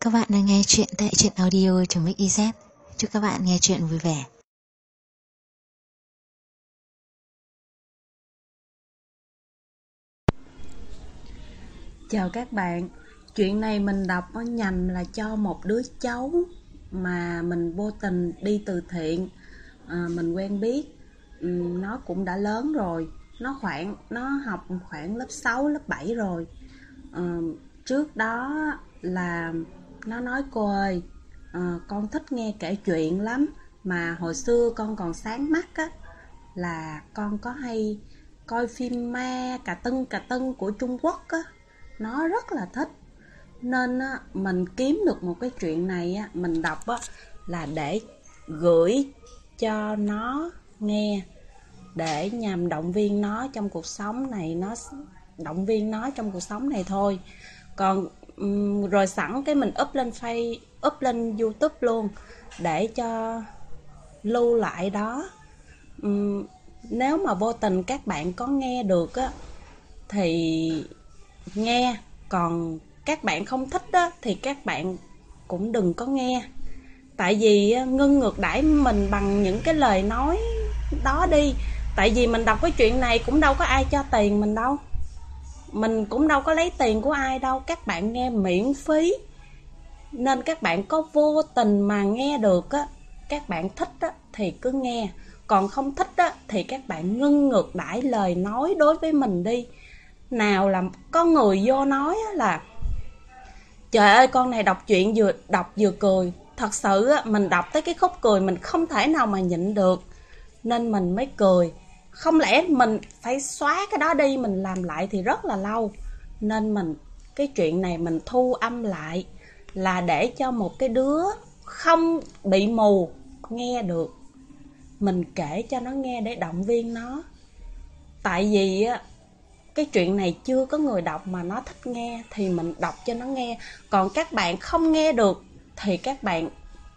Các bạn đang nghe chuyện tại truyện audio.mix.iz. Chúc các bạn nghe chuyện vui vẻ. Chào các bạn, chuyện này mình đọc nhằm là cho một đứa cháu mà mình vô tình đi từ thiện, mình quen biết. Nó cũng đã lớn rồi, nó học khoảng lớp 6, lớp 7 rồi. Trước đó là nó nói: cô ơi, con thích nghe kể chuyện lắm, mà hồi xưa con còn sáng mắt á, là con có hay coi phim ma cà tưng của Trung Quốc á. Nó rất là thích, nên á, mình kiếm được một cái chuyện này á, mình đọc á, là để gửi cho nó nghe, để nhằm động viên nó trong cuộc sống này, thôi. Còn rồi sẵn cái mình up lên YouTube luôn, để cho lưu lại đó. Nếu mà vô tình các bạn có nghe được á thì nghe, còn các bạn không thích á thì các bạn cũng đừng có nghe. Tại vì ngưng ngược đãi mình bằng những cái lời nói đó đi. Tại vì mình đọc cái chuyện này cũng đâu có ai cho tiền mình đâu, mình cũng đâu có lấy tiền của ai đâu. Các bạn nghe miễn phí, nên các bạn có vô tình mà nghe được á, các bạn thích á thì cứ nghe, còn không thích á thì các bạn ngưng ngược đãi lời nói đối với mình đi. Nào là có người vô nói là: trời ơi, con này đọc chuyện vừa đọc vừa cười. Thật sự á, mình đọc tới cái khúc cười mình không thể nào mà nhịn được, nên mình mới cười. Không lẽ mình phải xóa cái đó đi, mình làm lại thì rất là lâu. Nên cái chuyện này mình thu âm lại, là để cho một cái đứa không bị mù nghe được. Mình kể cho nó nghe để động viên nó. Tại vì á, cái chuyện này chưa có người đọc mà nó thích nghe thì mình đọc cho nó nghe. Còn các bạn không nghe được thì các bạn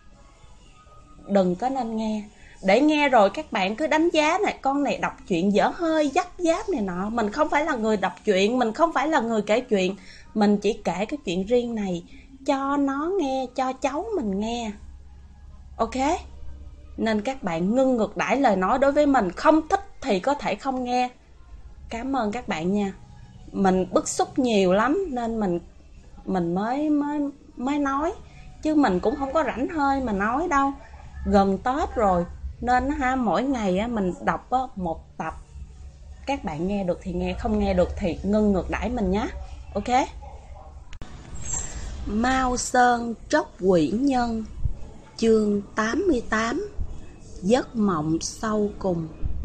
đừng có nên nghe. Để nghe rồi các bạn cứ đánh giá này, con này đọc chuyện dở hơi, dắp dáp này nọ. Mình không phải là người đọc chuyện, mình không phải là người kể chuyện. Mình chỉ kể cái chuyện riêng này cho nó nghe, cho cháu mình nghe. Ok? Nên các bạn ngưng ngược đãi lời nói đối với mình. Không thích thì có thể không nghe. Cảm ơn các bạn nha. Mình bức xúc nhiều lắm nên mình mới nói, chứ mình cũng không có rảnh hơi mà nói đâu. Gần Tết rồi nên mỗi ngày mình đọc một tập. Các bạn nghe được thì nghe, không nghe được thì ngưng ngược đãi mình nhé. Ok. Mao Sơn Tróc Quỷ Nhân, chương 88. Giấc mộng sau cùng.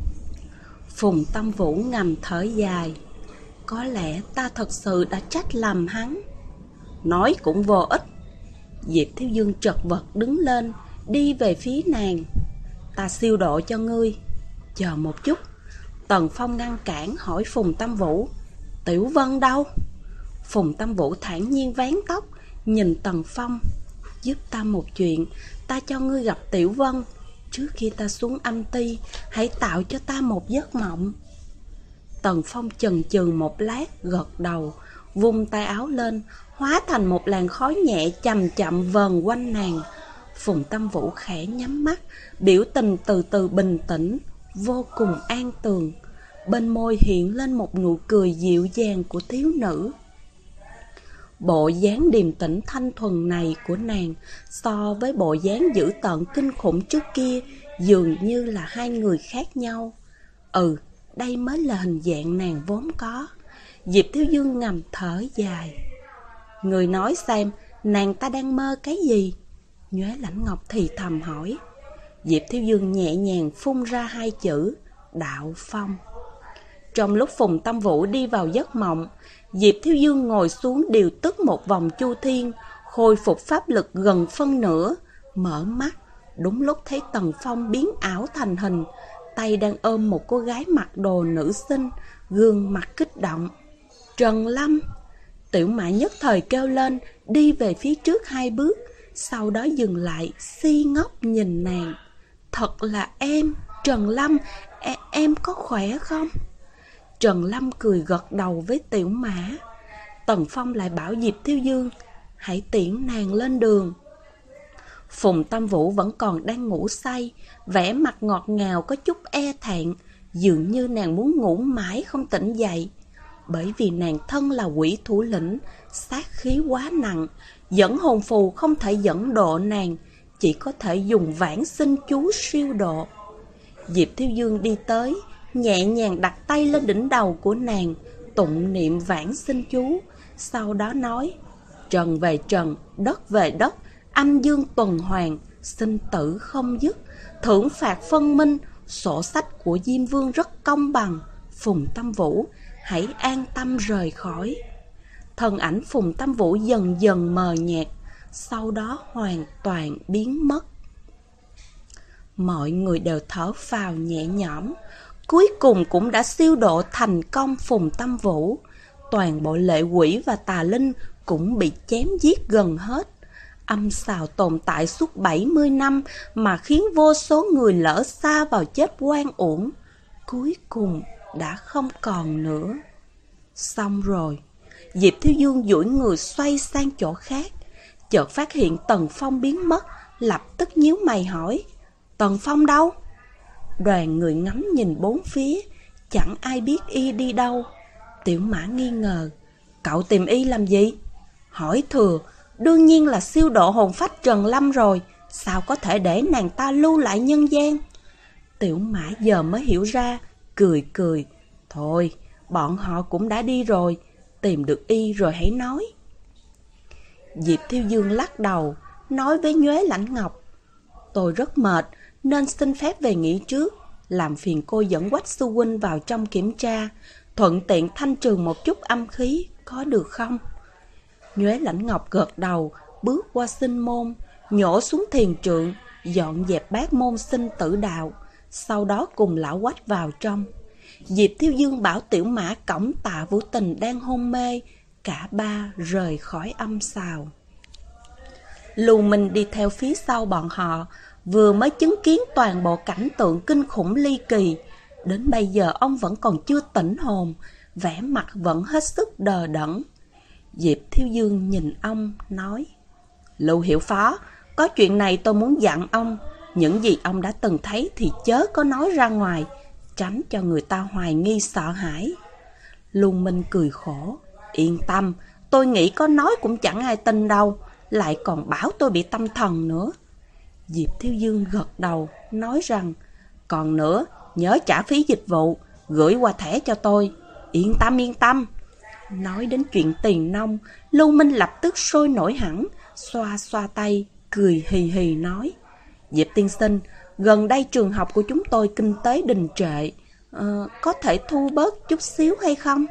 Phùng Tâm Vũ ngầm thở dài. Có lẽ ta thật sự đã trách lầm hắn. Nói cũng vô ích. Diệp Thiếu Dương chật vật đứng lên, đi về phía nàng. Ta siêu độ cho ngươi. Chờ một chút. Tần Phong ngăn cản, hỏi Phùng Tâm Vũ: Tiểu Vân đâu? Phùng Tâm Vũ thản nhiên vén tóc, nhìn Tần Phong: Giúp ta một chuyện. Ta cho ngươi gặp Tiểu Vân. Trước khi ta xuống âm ty, hãy tạo cho ta một giấc mộng. Tần Phong chần chừ một lát, gật đầu, vung tay áo lên, hóa thành một làn khói nhẹ chậm chậm vờn quanh nàng. Phùng Tâm Vũ khẽ nhắm mắt, biểu tình từ từ bình tĩnh, vô cùng an tường. Bên môi hiện lên một nụ cười dịu dàng của thiếu nữ. Bộ dáng điềm tĩnh thanh thuần này của nàng so với bộ dáng dữ tợn kinh khủng trước kia dường như là hai người khác nhau. Đây mới là hình dạng nàng vốn có. Diệp Thiếu Dương ngầm thở dài. Người nói xem, nàng ta đang mơ cái gì? Nhoế Lãnh Ngọc thì thầm hỏi. Diệp Thiếu Dương nhẹ nhàng phun ra hai chữ: Đạo Phong. Trong lúc Phùng Tâm Vũ đi vào giấc mộng, Diệp Thiếu Dương ngồi xuống điều tức một vòng chu thiên, khôi phục pháp lực gần phân nửa. Mở mắt, đúng lúc thấy Tần Phong biến ảo thành hình, tay đang ôm một cô gái mặc đồ nữ sinh, gương mặt kích động. Trần Lâm! Tiểu Mã nhất thời kêu lên, đi về phía trước hai bước, sau đó dừng lại, si ngốc nhìn nàng. Thật là em, Trần Lâm, em có khỏe không? Trần Lâm cười gật đầu với Tiểu Mã. Tần Phong lại bảo Diệp Thiếu Dương: hãy tiễn nàng lên đường. Phùng Tâm Vũ vẫn còn đang ngủ say, vẻ mặt ngọt ngào có chút e thẹn, dường như nàng muốn ngủ mãi không tỉnh dậy. Bởi vì nàng thân là quỷ thủ lĩnh, sát khí quá nặng, dẫn hồn phù không thể dẫn độ nàng, chỉ có thể dùng vãng sinh chú siêu độ. Diệp Thiếu Dương đi tới, nhẹ nhàng đặt tay lên đỉnh đầu của nàng, tụng niệm vãng sinh chú, sau đó nói: trần về trần, đất về đất, âm dương tuần hoàn, sinh tử không dứt, thưởng phạt phân minh, sổ sách của Diêm Vương rất công bằng. Phùng Tâm Vũ, hãy an tâm rời khỏi. Thân ảnh Phùng Tâm Vũ dần dần mờ nhạt, sau đó hoàn toàn biến mất. Mọi người đều thở phào nhẹ nhõm, cuối cùng cũng đã siêu độ thành công Phùng Tâm Vũ. Toàn bộ lệ quỷ và tà linh cũng bị chém giết gần hết. Âm xào tồn tại suốt 70 năm mà khiến vô số người lỡ xa vào chết oan uổng, cuối cùng đã không còn nữa. Xong rồi, Diệp Thiếu Dương duỗi người xoay sang chỗ khác, chợt phát hiện Tần Phong biến mất, lập tức nhíu mày hỏi: Tần Phong đâu? Đoàn người ngắm nhìn bốn phía, chẳng ai biết y đi đâu. Tiểu Mã nghi ngờ: cậu tìm y làm gì? Hỏi thừa: đương nhiên là siêu độ hồn phách Trần Lâm rồi, sao có thể để nàng ta lưu lại nhân gian? Tiểu Mã giờ mới hiểu ra, cười cười: thôi, bọn họ cũng đã đi rồi, tìm được y rồi hãy nói. Diệp Thiếu Dương lắc đầu, nói với Nhuế Lãnh Ngọc: tôi rất mệt nên xin phép về nghỉ trước, làm phiền cô dẫn Quách sư huynh vào trong kiểm tra, thuận tiện thanh trừ một chút âm khí, có được không? Nhuế Lãnh Ngọc gật đầu, bước qua sinh môn, nhổ xuống thiền trượng, dọn dẹp bát môn sinh tử đạo, sau đó cùng lão Quách vào trong. Diệp Thiếu Dương bảo Tiểu Mã cõng Tạ Vũ Tình đang hôn mê, cả ba rời khỏi âm xào. Lưu Minh đi theo phía sau bọn họ, vừa mới chứng kiến toàn bộ cảnh tượng kinh khủng ly kỳ. Đến bây giờ ông vẫn còn chưa tỉnh hồn, vẻ mặt vẫn hết sức đờ đẫn. Diệp Thiếu Dương nhìn ông, nói: Lưu Hiệu Phó, có chuyện này tôi muốn dặn ông. Những gì ông đã từng thấy thì chớ có nói ra ngoài, tránh cho người ta hoài nghi sợ hãi. Lưu Minh cười khổ: yên tâm, tôi nghĩ có nói cũng chẳng ai tin đâu, lại còn bảo tôi bị tâm thần nữa. Diệp Thiếu Dương gật đầu, nói rằng: còn nữa, nhớ trả phí dịch vụ, gửi qua thẻ cho tôi. Yên tâm, yên tâm. Nói đến chuyện tiền nong, Lưu Minh lập tức sôi nổi hẳn, xoa xoa tay, cười hì hì nói: Diệp tiên sinh, gần đây trường học của chúng tôi kinh tế đình trệ, có thể thu bớt chút xíu hay không?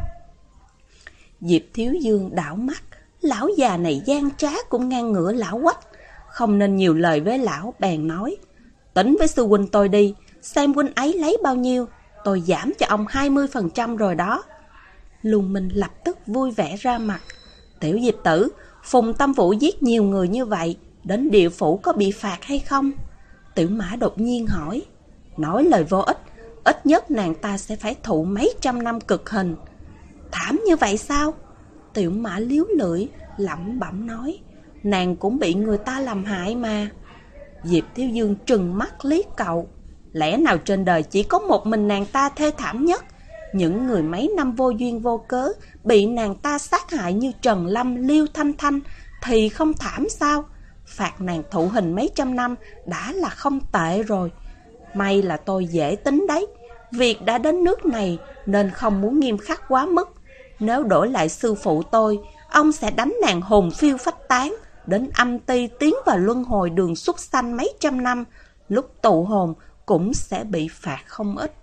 Diệp Thiếu Dương đảo mắt, lão già này gian trá cũng ngang ngửa lão Quách, không nên nhiều lời với lão, bèn nói: tính với sư huynh tôi đi, xem huynh ấy lấy bao nhiêu, tôi giảm cho ông 20% rồi đó. Lưu Minh lập tức vui vẻ ra mặt: tiểu Diệp tử, Phùng Tâm Vũ giết nhiều người như vậy, đến địa phủ có bị phạt hay không? Tiểu Mã đột nhiên hỏi: nói lời vô ích, ít nhất nàng ta sẽ phải thụ mấy trăm năm cực hình. Thảm như vậy sao? Tiểu Mã liếu lưỡi, lẩm bẩm nói: nàng cũng bị người ta làm hại mà. Diệp Thiếu Dương trừng mắt liếc cậu: lẽ nào trên đời chỉ có một mình nàng ta thê thảm nhất? Những người mấy năm vô duyên vô cớ bị nàng ta sát hại như Trần Lâm, Liêu Thanh Thanh thì không thảm sao? Phạt nàng thụ hình mấy trăm năm đã là không tệ rồi. May là tôi dễ tính đấy, việc đã đến nước này nên không muốn nghiêm khắc quá mức. Nếu đổi lại sư phụ tôi, ông sẽ đánh nàng hồn phiêu phách tán, đến âm ti tiến vào luân hồi đường súc sanh mấy trăm năm, lúc tụ hồn cũng sẽ bị phạt không ít.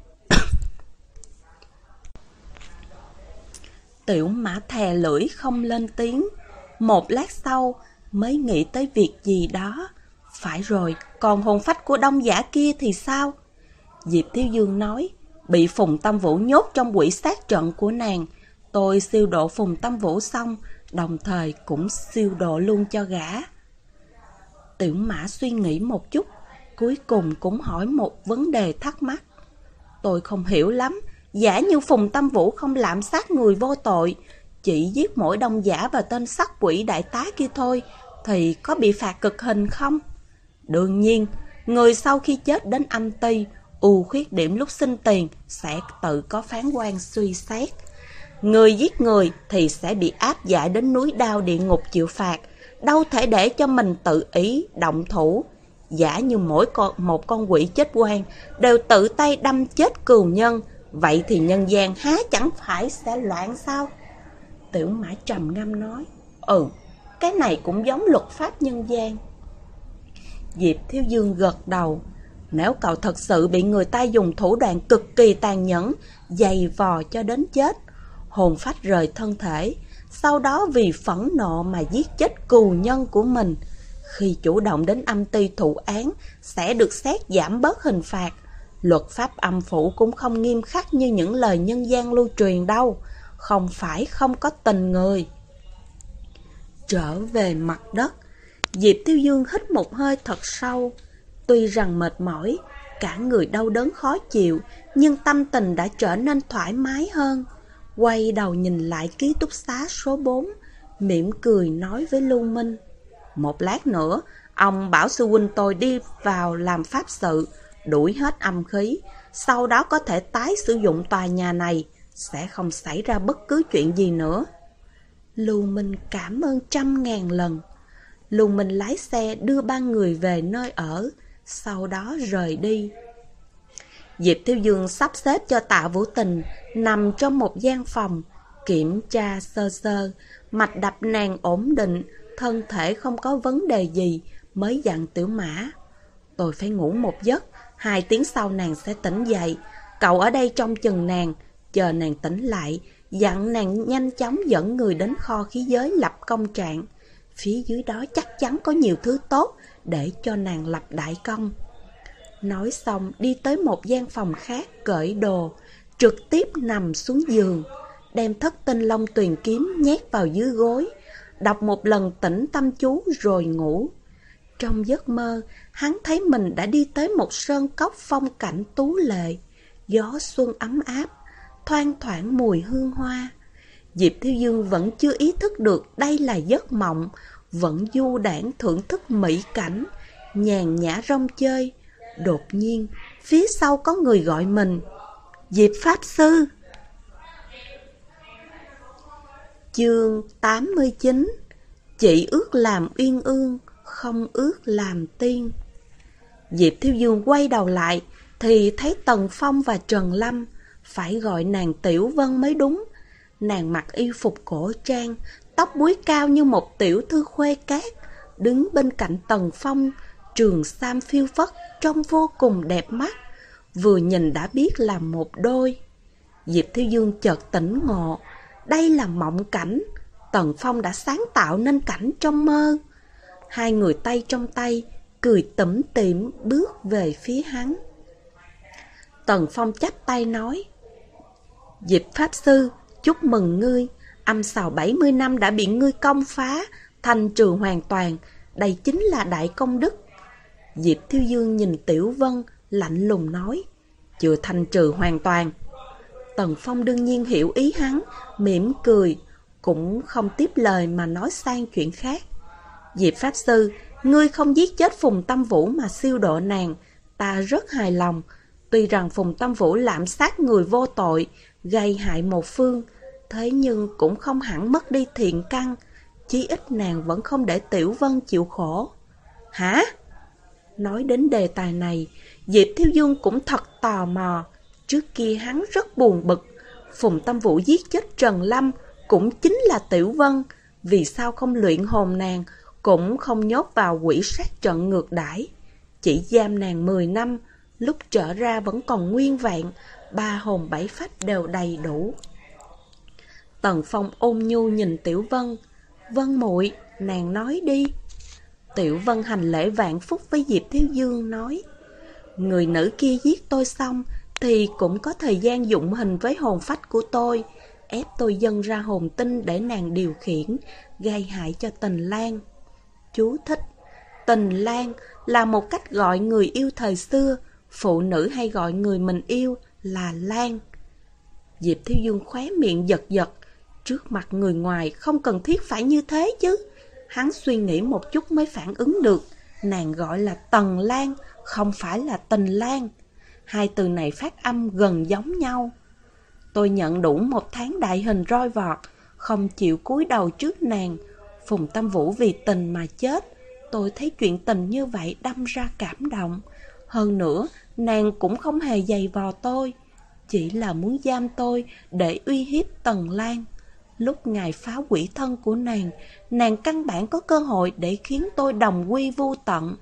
Tiểu Mã thè lưỡi không lên tiếng, một lát sau mới nghĩ tới việc gì đó. Phải rồi, còn hồn phách của Đông Giả kia thì sao? Diệp Thiếu Dương nói: bị Phùng Tâm Vũ nhốt trong quỷ sát trận của nàng, tôi siêu độ Phùng Tâm Vũ xong, đồng thời cũng siêu độ luôn cho gã. Tiểu Mã suy nghĩ một chút, cuối cùng cũng hỏi một vấn đề thắc mắc: tôi không hiểu lắm, giả như Phùng Tâm Vũ không lạm sát người vô tội, chỉ giết mỗi đông giả và tên sắc quỷ đại tá kia thôi, thì có bị phạt cực hình không? Đương nhiên, người sau khi chết đến âm ty, ưu khuyết điểm lúc sinh tiền sẽ tự có phán quan suy xét. Người giết người thì sẽ bị áp giải đến núi đao địa ngục chịu phạt, đâu thể để cho mình tự ý động thủ. Giả như một con quỷ chết oan đều tự tay đâm chết cừu nhân, vậy thì nhân gian há chẳng phải sẽ loạn sao? Tiểu Mã trầm ngâm nói, cái này cũng giống luật pháp nhân gian. Diệp Thiếu Dương gật đầu. Nếu cậu thật sự bị người ta dùng thủ đoạn cực kỳ tàn nhẫn, giày vò cho đến chết, hồn phách rời thân thể, sau đó vì phẫn nộ mà giết chết cừu nhân của mình, khi chủ động đến âm ty thụ án sẽ được xét giảm bớt hình phạt. Luật pháp âm phủ cũng không nghiêm khắc như những lời nhân gian lưu truyền đâu, không phải không có tình người. Trở về mặt đất, Diệp Thiếu Dương hít một hơi thật sâu. Tuy rằng mệt mỏi, cả người đau đớn khó chịu, nhưng tâm tình đã trở nên thoải mái hơn. Quay đầu nhìn lại ký túc xá số 4, mỉm cười nói với Lưu Minh. Một lát nữa, ông bảo sư huynh tôi đi vào làm pháp sự, đuổi hết âm khí, sau đó có thể tái sử dụng tòa nhà này, sẽ không xảy ra bất cứ chuyện gì nữa. Lưu Minh cảm ơn 100.000 lần. Lưu Minh lái xe đưa ba người về nơi ở, sau đó rời đi. Diệp Thiếu Dương sắp xếp cho Tạ Vũ Tình nằm trong một gian phòng, kiểm tra sơ sơ, mạch đập nàng ổn định, thân thể không có vấn đề gì, mới dặn Tiểu Mã. Tôi phải ngủ một giấc, 2 tiếng sau nàng sẽ tỉnh dậy. Cậu ở đây trông chừng nàng, chờ nàng tỉnh lại, dặn nàng nhanh chóng dẫn người đến kho khí giới lập công trạng. Phía dưới đó chắc chắn có nhiều thứ tốt để cho nàng lập đại công. Nói xong đi tới một gian phòng khác cởi đồ, trực tiếp nằm xuống giường, đem Thất Tinh Long Tuyền kiếm nhét vào dưới gối, đọc một lần tĩnh tâm chú rồi ngủ. Trong giấc mơ, hắn thấy mình đã đi tới một sơn cốc phong cảnh tú lệ, gió xuân ấm áp, thoang thoảng mùi hương hoa. Diệp Thiếu Dương vẫn chưa ý thức được đây là giấc mộng, vẫn du đãng thưởng thức mỹ cảnh, nhàn nhã rong chơi. Đột nhiên, phía sau có người gọi mình. Diệp Pháp Sư. Chương 89. Chỉ ước làm uyên ương, không ước làm tiên. Diệp Thiếu Dương quay đầu lại thì thấy Tần Phong và Trần Lâm, phải gọi nàng Tiểu Vân mới đúng. Nàng mặc y phục cổ trang, tóc búi cao như một tiểu thư khuê cát, đứng bên cạnh Tần Phong, trường sam phiêu phất, trông vô cùng đẹp mắt, vừa nhìn đã biết là một đôi. Diệp Thiếu Dương chợt tỉnh ngộ, đây là mộng cảnh, Tần Phong đã sáng tạo nên cảnh trong mơ. Hai người tay trong tay, cười tủm tỉm bước về phía hắn. Tần Phong chắp tay nói, Diệp Pháp Sư, chúc mừng ngươi, âm sào 70 năm đã bị ngươi công phá, thanh trừ hoàn toàn, đây chính là đại công đức. Diệp Thiếu Dương nhìn Tiểu Vân, lạnh lùng nói, chưa thanh trừ hoàn toàn. Tần Phong đương nhiên hiểu ý hắn, mỉm cười, cũng không tiếp lời mà nói sang chuyện khác. Diệp Pháp Sư, ngươi không giết chết Phùng Tâm Vũ mà siêu độ nàng, ta rất hài lòng. Tuy rằng Phùng Tâm Vũ lạm sát người vô tội, gây hại một phương, thế nhưng cũng không hẳn mất đi thiện căn, chí ít nàng vẫn không để Tiểu Vân chịu khổ. Hả? Nói đến đề tài này, Diệp Thiếu Dương cũng thật tò mò. Trước kia hắn rất buồn bực, Phùng Tâm Vũ giết chết Trần Lâm cũng chính là Tiểu Vân, vì sao không luyện hồn nàng, cũng không nhốt vào quỷ sát trận ngược đãi, chỉ giam nàng 10 năm, lúc trở ra vẫn còn nguyên vẹn, 3 hồn 7 phách đều đầy đủ. Tần Phong ôn nhu nhìn Tiểu Vân, Vân muội, nàng nói đi. Tiểu Vân hành lễ vạn phúc với Diệp Thiếu Dương nói, người nữ kia giết tôi xong thì cũng có thời gian dụng hình với hồn phách của tôi, ép tôi dâng ra hồn tinh để nàng điều khiển, gây hại cho Tình Lan. Chú thích: Tình Lan là một cách gọi người yêu thời xưa, phụ nữ hay gọi người mình yêu là Lan. Diệp Thiếu Dương khóe miệng giật giật, Trước mặt người ngoài không cần thiết phải như thế chứ. Hắn suy nghĩ một chút mới phản ứng được. Nàng gọi là Tần Lan, không phải là Tình Lan. Hai từ này phát âm gần giống nhau. Tôi nhận đủ 1 tháng đại hình roi vọt, không chịu cúi đầu trước nàng. Phùng Tâm Vũ vì tình mà chết. Tôi thấy chuyện tình như vậy đâm ra cảm động. Hơn nữa, nàng cũng không hề giày vò tôi, chỉ là muốn giam tôi để uy hiếp Tần Lan. Lúc ngài phá quỷ thân của nàng căn bản có cơ hội để khiến tôi đồng quy vu tận.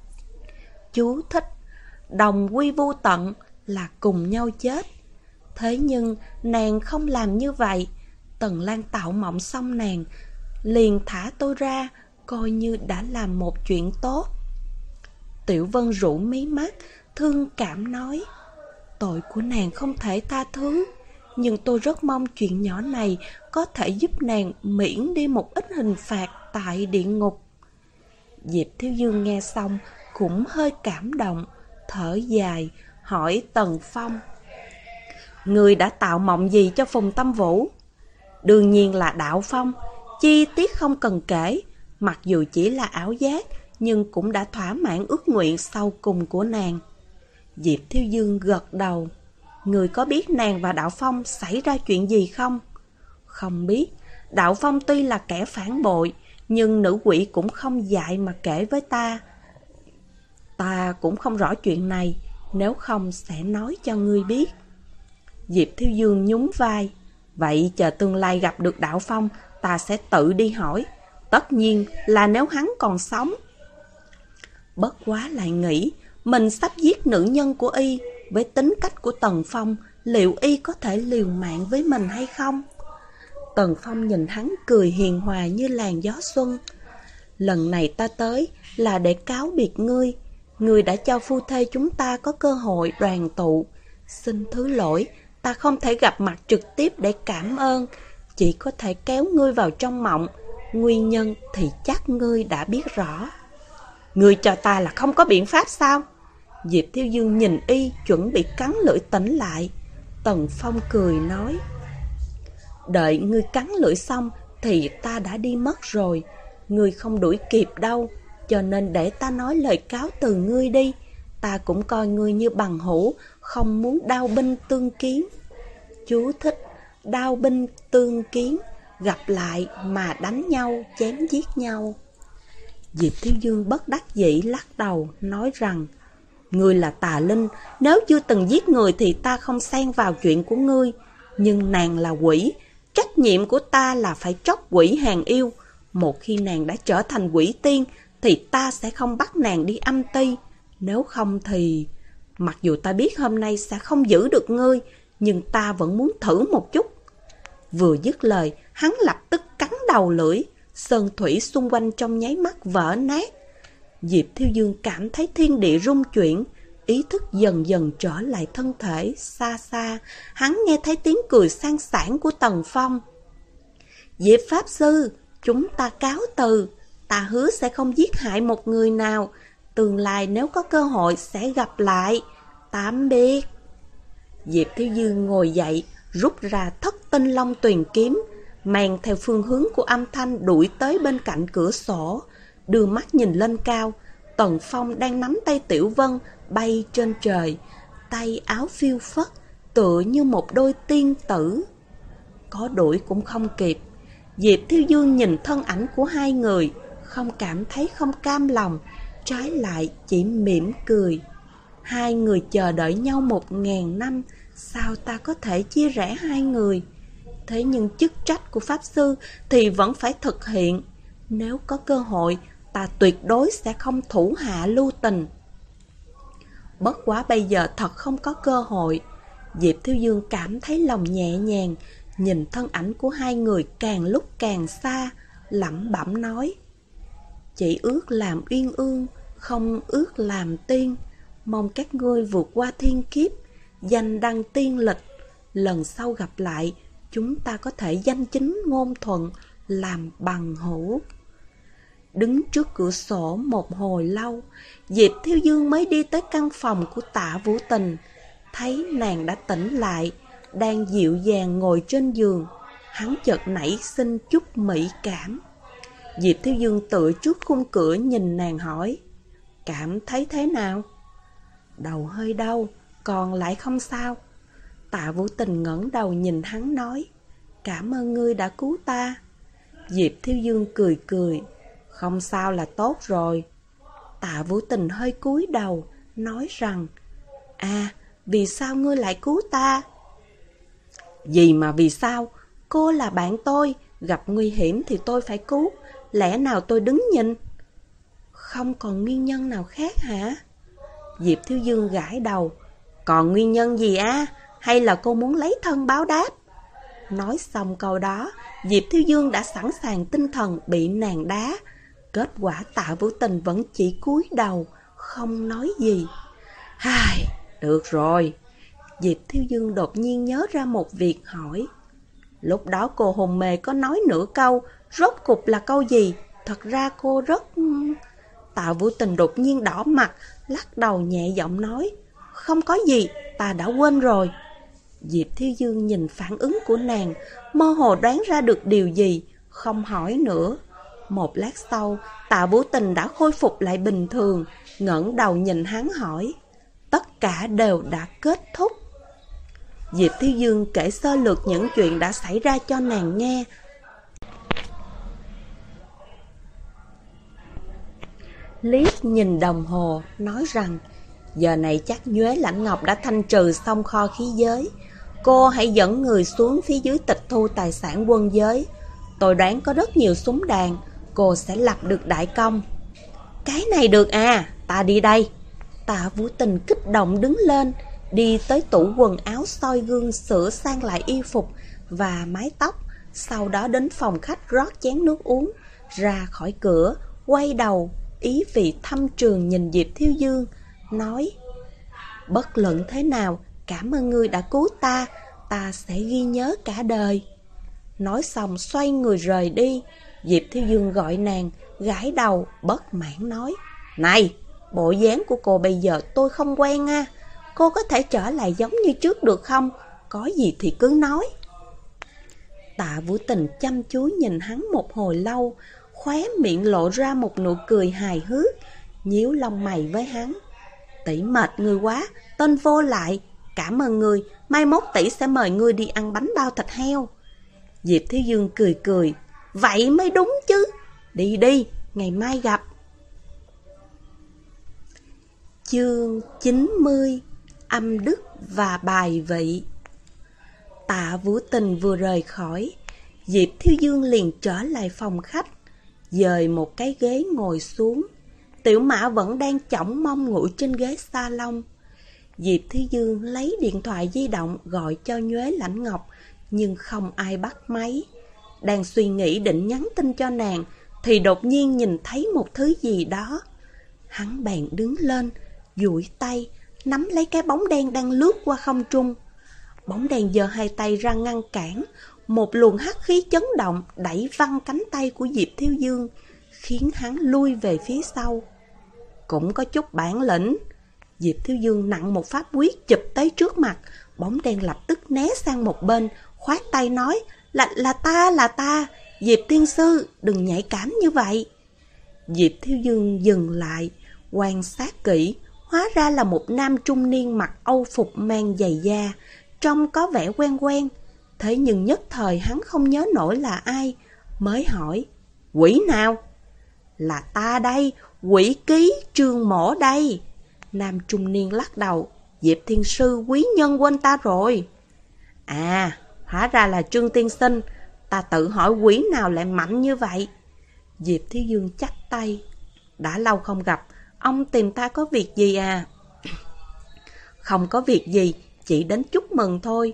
Chú thích: đồng quy vu tận là cùng nhau chết. Thế nhưng nàng không làm như vậy. Tần Lan tạo mộng xong nàng liền thả tôi ra, coi như đã làm một chuyện tốt. Tiểu Vân rũ mí mắt, thương cảm nói: tội của nàng không thể tha thứ, nhưng tôi rất mong chuyện nhỏ này có thể giúp nàng miễn đi một ít hình phạt tại địa ngục. Diệp Thiếu Dương nghe xong cũng hơi cảm động, thở dài, hỏi Tần Phong: người đã tạo mộng gì cho Phùng Tâm Vũ? Đương nhiên là đạo phong, chi tiết không cần kể. Mặc dù chỉ là ảo giác, nhưng cũng đã thỏa mãn ước nguyện sau cùng của nàng. Diệp Thiếu Dương gật đầu. Người có biết nàng và Đạo Phong xảy ra chuyện gì không? Không biết. Đạo Phong tuy là kẻ phản bội, nhưng nữ quỷ cũng không dại mà kể với ta. Ta cũng không rõ chuyện này, nếu không sẽ nói cho ngươi biết. Diệp Thiếu Dương nhún vai. Vậy chờ tương lai gặp được Đạo Phong, ta sẽ tự đi hỏi. Tất nhiên là nếu hắn còn sống. Bất quá lại nghĩ, mình sắp giết nữ nhân của y. Với tính cách của Tần Phong, liệu y có thể liều mạng với mình hay không? Tần Phong nhìn hắn cười hiền hòa như làn gió xuân. Lần này ta tới là để cáo biệt ngươi. Ngươi đã cho phu thê chúng ta có cơ hội đoàn tụ. Xin thứ lỗi, ta không thể gặp mặt trực tiếp để cảm ơn, chỉ có thể kéo ngươi vào trong mộng. Nguyên nhân thì chắc ngươi đã biết rõ. Ngươi cho ta là không có biện pháp sao? Diệp Thiếu Dương nhìn y chuẩn bị cắn lưỡi tỉnh lại. Tần Phong cười nói: đợi ngươi cắn lưỡi xong thì ta đã đi mất rồi. Ngươi không đuổi kịp đâu, cho nên để ta nói lời cáo từ ngươi đi. Ta cũng coi ngươi như bằng hữu, không muốn đao binh tương kiến. Chú thích: đao binh tương kiến, gặp lại mà đánh nhau, chém giết nhau. Diệp Thiếu Dương bất đắc dĩ lắc đầu, nói rằng: ngươi là tà linh, nếu chưa từng giết người thì ta không xen vào chuyện của ngươi. Nhưng nàng là quỷ, trách nhiệm của ta là phải tróc quỷ hàng yêu. Một khi nàng đã trở thành quỷ tiên thì ta sẽ không bắt nàng đi âm ty. Nếu không thì... Mặc dù ta biết hôm nay sẽ không giữ được ngươi, nhưng ta vẫn muốn thử một chút. Vừa dứt lời, hắn lập tức cắn đầu lưỡi. Sơn thủy xung quanh trong nháy mắt vỡ nát. Diệp Thiếu Dương cảm thấy thiên địa rung chuyển, ý thức dần dần trở lại thân thể. Xa xa, hắn nghe thấy tiếng cười sang sảng của Tần Phong. Diệp Pháp Sư, chúng ta cáo từ. Ta hứa sẽ không giết hại một người nào. Tương lai nếu có cơ hội sẽ gặp lại. Tạm biệt. Diệp Thiếu Dương ngồi dậy, rút ra Thất Tinh Long Tuyền kiếm, mang theo phương hướng của âm thanh đuổi tới bên cạnh cửa sổ. Đưa mắt nhìn lên cao, Tần Phong đang nắm tay Tiểu Vân bay trên trời, tay áo phiêu phất, tựa như một đôi tiên tử. Có đuổi cũng không kịp. Diệp Thiếu Dương nhìn thân ảnh của hai người, không cảm thấy không cam lòng, trái lại chỉ mỉm cười. Hai người chờ đợi nhau 1000 năm, sao ta có thể chia rẽ hai người? Thế nhưng chức trách của Pháp Sư thì vẫn phải thực hiện. Nếu có cơ hội, ta tuyệt đối sẽ không thủ hạ lưu tình. Bất quá bây giờ thật không có cơ hội. Diệp Thiếu Dương cảm thấy lòng nhẹ nhàng, nhìn thân ảnh của hai người càng lúc càng xa, lẩm bẩm nói: chỉ ước làm uyên ương, không ước làm tiên. Mong các ngươi vượt qua thiên kiếp, danh đăng tiên lịch. Lần sau gặp lại, chúng ta có thể danh chính ngôn thuận, làm bằng hữu. Đứng trước cửa sổ một hồi lâu, Diệp Thiếu Dương mới đi tới căn phòng của Tạ Vũ Tình. Thấy nàng đã tỉnh lại, đang dịu dàng ngồi trên giường. hắn chợt nảy sinh chút mỹ cảm. Diệp Thiếu Dương tựa trước khung cửa nhìn nàng hỏi, cảm thấy thế nào? Đầu hơi đau, còn lại không sao. Tạ Vũ Tình ngẩng đầu nhìn hắn nói, cảm ơn ngươi đã cứu ta. Diệp Thiếu Dương cười cười, không sao là tốt rồi. Tạ Vũ Tình hơi cúi đầu, nói rằng, vì sao ngươi lại cứu ta? Gì mà vì sao? Cô là bạn tôi, gặp nguy hiểm thì tôi phải cứu, lẽ nào tôi đứng nhìn? Không còn nguyên nhân nào khác hả? Diệp Thiếu Dương gãi đầu, còn nguyên nhân gì hay là cô muốn lấy thân báo đáp? Nói xong câu đó, Diệp Thiếu Dương đã sẵn sàng tinh thần bị nàng đá. Kết quả Tạ Vũ Tình vẫn chỉ cúi đầu, không nói gì. Được rồi. Diệp Thiếu Dương đột nhiên nhớ ra một việc hỏi, lúc đó cô hồn mê có nói nửa câu, rốt cục là câu gì? Thật ra cô rất... Tạ Vũ Tình đột nhiên đỏ mặt, lắc đầu nhẹ giọng nói, không có gì, ta đã quên rồi. Diệp Thiếu Dương nhìn phản ứng của nàng, mơ hồ đoán ra được điều gì, không hỏi nữa. Một lát sau, Tạ Vũ Tình đã khôi phục lại bình thường, ngẩng đầu nhìn hắn hỏi, tất cả đều đã kết thúc. Diệp Thiếu Dương kể sơ lược những chuyện đã xảy ra cho nàng nghe. Liếc nhìn đồng hồ, nói rằng, giờ này chắc Nhuế Lãnh Ngọc đã thanh trừ xong kho khí giới. Cô hãy dẫn người xuống phía dưới tịch thu tài sản quân giới. Tôi đoán có rất nhiều súng đạn, cô sẽ lập được đại công. Cái này được ta đi đây. Tạ Vũ Tình kích động đứng lên, đi tới tủ quần áo soi gương sửa sang lại y phục và mái tóc, sau đó đến phòng khách rót chén nước uống, ra khỏi cửa, quay đầu, ý vị thâm trường nhìn Diệp Thiếu Dương, nói, bất luận thế nào, cảm ơn ngươi đã cứu ta, ta sẽ ghi nhớ cả đời. Nói xong xoay người rời đi. Diệp Thiếu Dương gọi nàng, gãi đầu, bất mãn nói, này, bộ dáng của cô bây giờ tôi không quen cô có thể trở lại giống như trước được không? Có gì thì cứ nói. Tạ Vũ Tình chăm chú nhìn hắn một hồi lâu, khóe miệng lộ ra một nụ cười hài hước, nhíu lông mày với hắn. Tỷ mệt ngươi quá, tên vô lại, cảm ơn ngươi, mai mốt tỷ sẽ mời ngươi đi ăn bánh bao thịt heo. Diệp Thiếu Dương cười cười, vậy mới đúng chứ, đi đi, ngày mai gặp. Chương 90, âm đức và bài vị. Tạ Vũ Tình vừa rời khỏi, Diệp Thiếu Dương liền trở lại phòng khách, dời một cái ghế ngồi xuống. Tiểu Mã vẫn đang chỏng mông ngủ trên ghế salon. Diệp Thiếu Dương lấy điện thoại di động gọi cho Nhuế Lãnh Ngọc, nhưng không ai bắt máy. Đang suy nghĩ định nhắn tin cho nàng, thì đột nhiên nhìn thấy một thứ gì đó. Hắn bèn đứng lên, duỗi tay, nắm lấy cái bóng đen đang lướt qua không trung. Bóng đen giơ hai tay ra ngăn cản, một luồng hắc khí chấn động đẩy văng cánh tay của Diệp Thiếu Dương, khiến hắn lui về phía sau. Cũng có chút bản lĩnh. Diệp Thiếu Dương nặng một pháp quyết chụp tới trước mặt, bóng đen lập tức né sang một bên, khoát tay nói, là ta, Diệp tiên sư, đừng nhạy cảm như vậy. Diệp Thiếu Dương dừng lại, quan sát kỹ, hóa ra là một nam trung niên mặc âu phục mang giày da, trông có vẻ quen quen. Thế nhưng nhất thời hắn không nhớ nổi là ai, mới hỏi, quỷ nào? Là ta đây, quỷ ký Trương Mổ đây. Nam trung niên lắc đầu, Diệp thiên sư quý nhân quên ta rồi. Hóa ra là Trương tiên sinh, ta tự hỏi quỷ nào lại mạnh như vậy. Diệp Thiếu Dương chắp tay, đã lâu không gặp, ông tìm ta có việc gì Không có việc gì, chỉ đến chúc mừng thôi.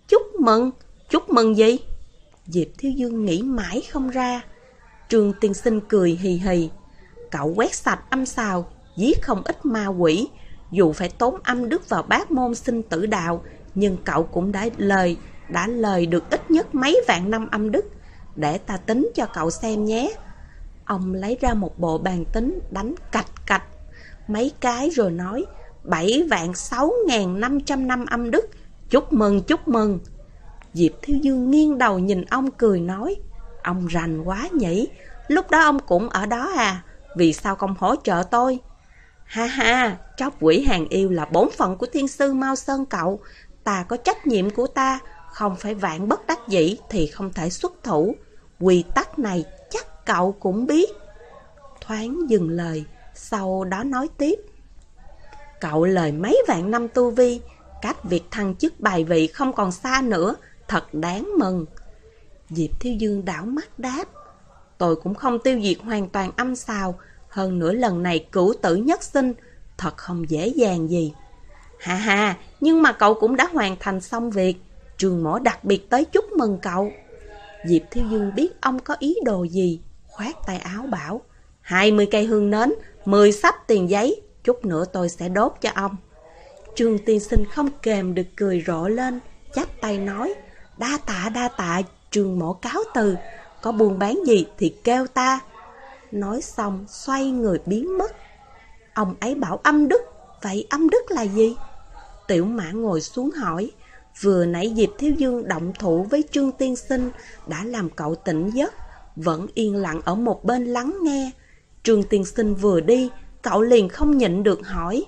Chúc mừng gì? Diệp Thiếu Dương nghĩ mãi không ra. Trương tiên sinh cười hì hì, cậu quét sạch âm xào, giết không ít ma quỷ, dù phải tốn âm đức vào bát môn sinh tử đạo, nhưng cậu cũng đã lời được ít nhất mấy vạn năm âm đức. Để ta tính cho cậu xem nhé. Ông lấy ra một bộ bàn tính, đánh cạch mấy cái rồi nói, 7.6.500 năm âm đức. Chúc mừng. Diệp Thiếu Dương nghiêng đầu nhìn ông cười nói, ông rành quá nhỉ, lúc đó ông cũng ở đó à, vì sao không hỗ trợ tôi? Ha ha, tróc quỷ hàng yêu là bổn phận của thiên sư Mao Sơn cậu, ta có trách nhiệm của ta, không phải vạn bất đắc dĩ thì không thể xuất thủ. Quy tắc này chắc cậu cũng biết. Thoáng dừng lời, sau đó nói tiếp. Cậu lời mấy vạn năm tu vi, cách việc thăng chức bài vị không còn xa nữa, thật đáng mừng. Diệp Thiếu Dương đảo mắt đáp. Tôi cũng không tiêu diệt hoàn toàn âm xào, hơn nữa lần này cửu tử nhất sinh, thật không dễ dàng gì. Ha ha, nhưng mà cậu cũng đã hoàn thành xong việc, Trường Mỗ đặc biệt tới chúc mừng cậu. Diệp Thiếu Dương biết ông có ý đồ gì, khoát tay áo bảo, 20 cây hương nến, 10 xấp tiền giấy, chút nữa tôi sẽ đốt cho ông. Trương tiên sinh không kềm được cười rộ lên, chắp tay nói, đa tạ, Trường Mỗ cáo từ, có buôn bán gì thì kêu ta. Nói xong xoay người biến mất. Ông ấy bảo âm đức, vậy âm đức là gì? Tiểu Mã ngồi xuống hỏi. Vừa nãy Diệp Thiếu Dương động thủ với Trương tiên sinh đã làm cậu tỉnh giấc, vẫn yên lặng ở một bên lắng nghe. Trương tiên sinh vừa đi, cậu liền không nhịn được hỏi.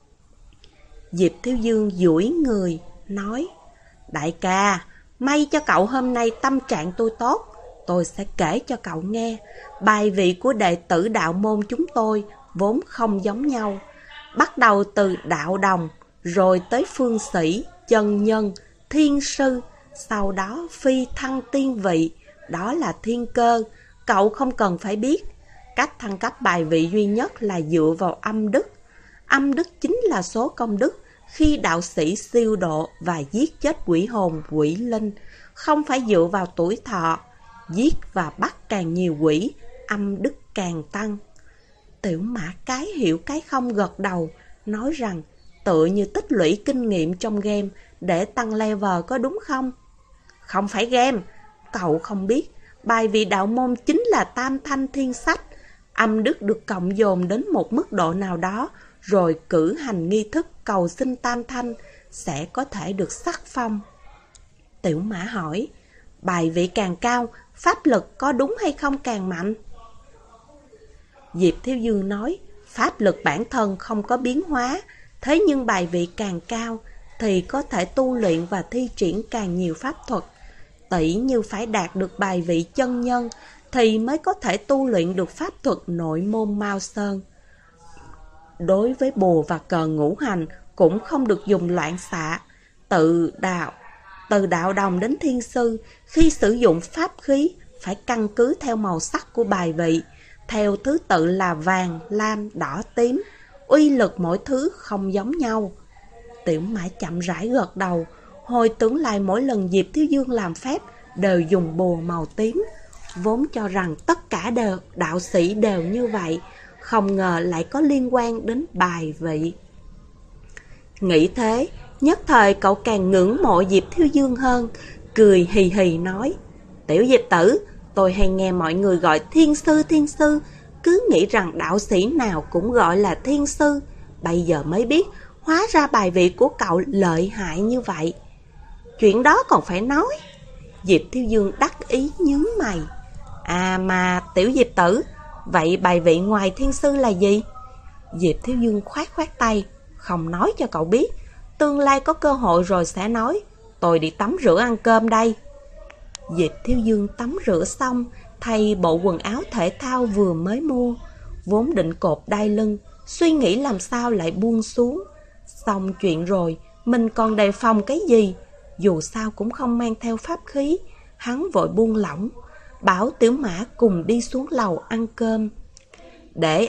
Diệp Thiếu Dương duỗi người, nói, đại ca, may cho cậu hôm nay tâm trạng tôi tốt, tôi sẽ kể cho cậu nghe. Bài vị của đệ tử đạo môn chúng tôi vốn không giống nhau. Bắt đầu từ đạo đồng, rồi tới phương sĩ, chân nhân, thiên sư, sau đó phi thăng tiên vị, đó là thiên cơ, cậu không cần phải biết. Cách thăng cấp bài vị duy nhất là dựa vào âm đức. Âm đức chính là số công đức khi đạo sĩ siêu độ và giết chết quỷ hồn, quỷ linh, không phải dựa vào tuổi thọ. Giết và bắt càng nhiều quỷ, âm đức càng tăng. Tiểu Mã cái hiểu cái không gật đầu, nói rằng tựa như tích lũy kinh nghiệm trong game để tăng level có đúng không? Không phải game, cậu không biết, bài vị đạo môn chính là tam thanh thiên sách. Âm đức được cộng dồn đến một mức độ nào đó, rồi cử hành nghi thức cầu xin tam thanh, sẽ có thể được sắc phong. Tiểu Mã hỏi, bài vị càng cao, pháp lực có đúng hay không càng mạnh? Diệp Thiếu Dương nói, pháp lực bản thân không có biến hóa, thế nhưng bài vị càng cao thì có thể tu luyện và thi triển càng nhiều pháp thuật. Tỷ như phải đạt được bài vị chân nhân thì mới có thể tu luyện được pháp thuật nội môn Mao Sơn. Đối với bùa và cờ ngũ hành cũng không được dùng loạn xạ. Từ đạo đồng đến thiên sư, khi sử dụng pháp khí phải căn cứ theo màu sắc của bài vị, theo thứ tự là vàng, lam, đỏ, tím. Uy lực mỗi thứ không giống nhau. Tiểu Mã chậm rãi gật đầu, hồi tưởng lại mỗi lần Diệp Thiếu Dương làm phép đều dùng bùa màu tím, vốn cho rằng tất cả đạo sĩ đều như vậy, không ngờ lại có liên quan đến bài vị. Nghĩ thế, nhất thời cậu càng ngưỡng mộ Diệp Thiếu Dương hơn, cười hì hì nói, tiểu Diệp tử, tôi hay nghe mọi người gọi thiên sư, cứ nghĩ rằng đạo sĩ nào cũng gọi là thiên sư, bây giờ mới biết, hóa ra bài vị của cậu lợi hại như vậy. Chuyện đó còn phải nói. Diệp Thiếu Dương đắc ý nhướng mày. À mà tiểu Diệp tử, vậy bài vị ngoài thiên sư là gì? Diệp Thiếu Dương khoát tay, không nói cho cậu biết, tương lai có cơ hội rồi sẽ nói, tôi đi tắm rửa ăn cơm đây. Diệp Thiếu Dương tắm rửa xong, thay bộ quần áo thể thao vừa mới mua, vốn định cột đai lưng, suy nghĩ làm sao lại buông xuống. Xong chuyện rồi, mình còn đề phòng cái gì? Dù sao cũng không mang theo pháp khí, hắn vội buông lỏng, bảo Tiểu Mã cùng đi xuống lầu ăn cơm. Để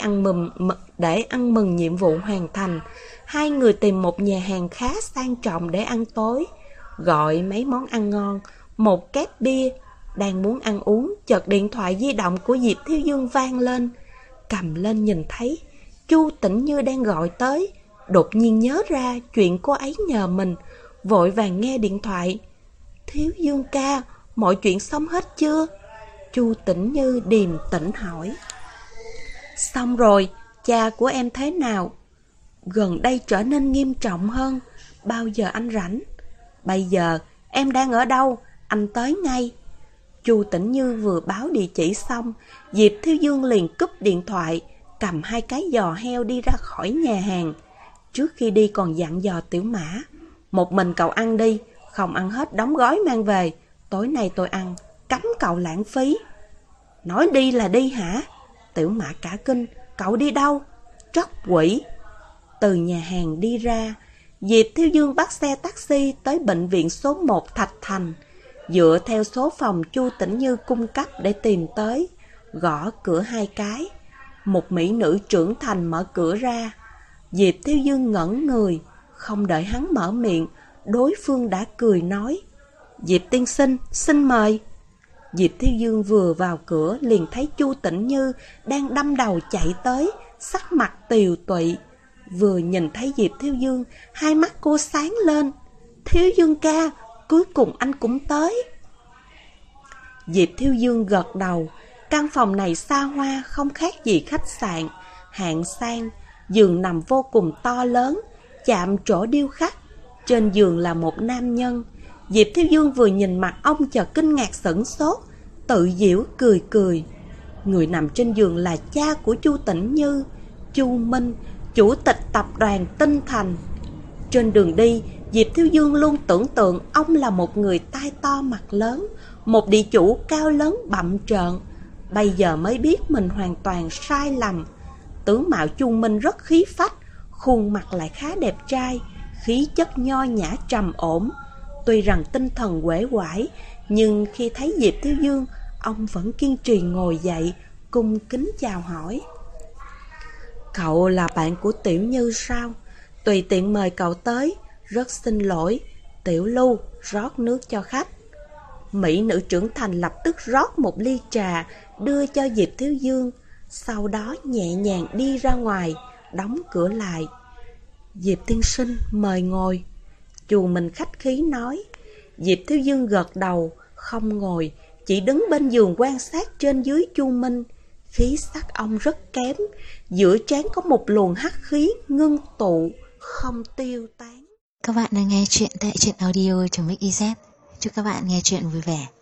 ăn mừng nhiệm vụ hoàn thành, hai người tìm một nhà hàng khá sang trọng để ăn tối, gọi mấy món ăn ngon, một két bia. Đang muốn ăn uống, chợt điện thoại di động của Diệp Thiếu Dương vang lên. Cầm lên nhìn thấy Chu Tĩnh Như đang gọi tới, đột nhiên nhớ ra chuyện cô ấy nhờ mình, vội vàng nghe điện thoại. Thiếu Dương ca, mọi chuyện xong hết chưa? Chu Tĩnh Như điềm tĩnh hỏi. Xong rồi, cha của em thế nào? Gần đây trở nên nghiêm trọng hơn. Bao giờ anh rảnh? Bây giờ em đang ở đâu? anh tới ngay. Chu Tĩnh Như vừa báo địa chỉ xong, Diệp Thiếu Dương liền cúp điện thoại, cầm 2 cái giò heo đi ra khỏi nhà hàng. Trước khi đi còn dặn dò Tiểu Mã, một mình cậu ăn đi, không ăn hết đóng gói mang về, tối nay tôi ăn, cấm cậu lãng phí. Nói đi là đi hả? Tiểu Mã cả kinh, cậu đi đâu? Tróc quỷ. Từ nhà hàng đi ra, Diệp Thiếu Dương bắt xe taxi tới bệnh viện số 1 Thạch Thành, dựa theo số phòng Chu Tĩnh Như cung cấp để tìm tới, gõ cửa 2 cái. Một mỹ nữ trưởng thành mở cửa ra. Diệp Thiếu Dương ngẩn người, không đợi hắn mở miệng, đối phương đã cười nói, Diệp tiên sinh, xin mời. Diệp Thiếu Dương vừa vào cửa liền thấy Chu Tĩnh Như đang đâm đầu chạy tới, sắc mặt tiều tụy. Vừa nhìn thấy Diệp Thiếu Dương, hai mắt cô sáng lên. Thiếu Dương ca, cuối cùng anh cũng tới. Diệp Thiếu Dương gật đầu. Căn phòng này xa hoa không khác gì khách sạn, hạng sang. Giường nằm vô cùng to lớn, chạm trổ điêu khắc. Trên giường là một nam nhân. Diệp Thiếu Dương vừa nhìn mặt ông chợt kinh ngạc sửng sốt, tự giễu cười cười. Người nằm trên giường là cha của Chu Tĩnh Như, Chu Minh, chủ tịch tập đoàn Tinh Thành. Trên đường đi, Diệp Thiếu Dương luôn tưởng tượng ông là một người tai to mặt lớn, một địa chủ cao lớn bặm trợn. Bây giờ mới biết mình hoàn toàn sai lầm. Tướng mạo Chu Minh rất khí phách, khuôn mặt lại khá đẹp trai, khí chất nho nhã trầm ổn. Tuy rằng tinh thần uể oải, nhưng khi thấy Diệp Thiếu Dương, ông vẫn kiên trì ngồi dậy, cung kính chào hỏi. Cậu là bạn của Tiểu Như sao? Tùy tiện mời cậu tới, rất xin lỗi. Tiểu Lưu, rót nước cho khách. Mỹ nữ trưởng thành lập tức rót một ly trà, đưa cho Diệp Thiếu Dương, sau đó nhẹ nhàng đi ra ngoài, đóng cửa lại. Diệp tiên sinh, mời ngồi. Chu Minh khách khí nói. Diệp Thiếu Dương gật đầu, không ngồi, chỉ đứng bên giường quan sát trên dưới Chu Minh. Khí sắc ông rất kém, giữa trán có một luồng hắc khí ngưng tụ, không tiêu tán. Các bạn đang nghe chuyện tại truyện audio.mix.iz. Chúc các bạn nghe chuyện vui vẻ.